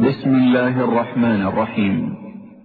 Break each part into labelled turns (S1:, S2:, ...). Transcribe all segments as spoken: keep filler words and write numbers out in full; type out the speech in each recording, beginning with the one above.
S1: بسم الله الرحمن الرحيم.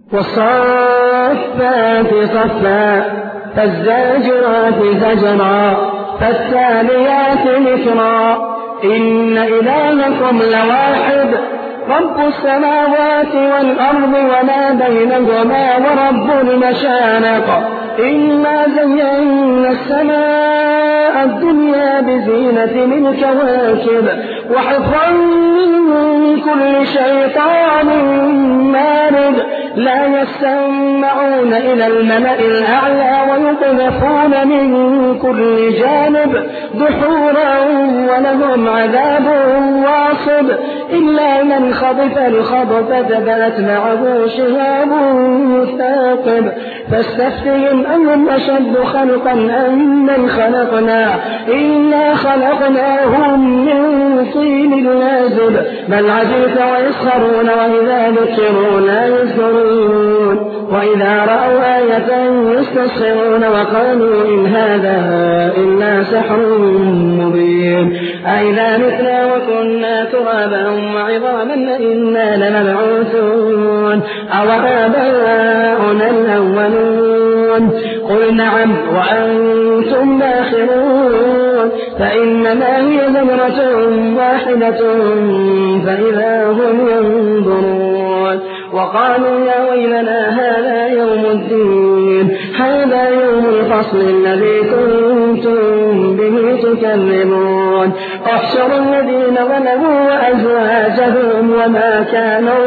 S2: والصافات صفا فالزاجرات زجرا فالتاليات ذكرا إن إلهكم لواحد رب السماوات والأرض وما بينهما ورب المشارق إنا زينا السماء الدنيا بزينة من كواكب وحفظا من كل شيطان مارد لا يسمعون إلى الملأ الأعلى ويقذفون من كل جانب دحورا ولهم عذاب واصب إلا من خطف الخطفة فأتبعه شهاب ثاقب فاستفتهم أهم أشد خلقا أم من خلقنا إنا خلقناهم من طين لازب بل عجبت ويسخرون وإذا ذكروا لا يذكرون وإذا رأوا آية يستصغرون وقالوا إن هذا إلا سحر مبين أئذا متنا وكنا ترابا وعظاما إنا لمبعوثون أو آباؤنا الأولون قل نعم وأنتم داخرون فإنما هي زمرة واحدة فإذا هم ينظرون وقالوا يا ويلنا هذا يوم الدين هذا يوم الفصل الذي كنتم به تكذبون احشروا الذين ظلموا وأزواجهم وما كانوا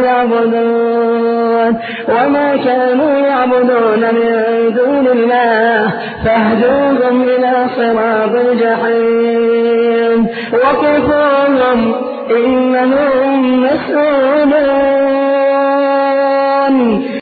S2: يعبدون وما كانوا يعبدون من دون الله فاهدوهم إلى صراط الجحيم وقفوهم إنهم مسؤولون.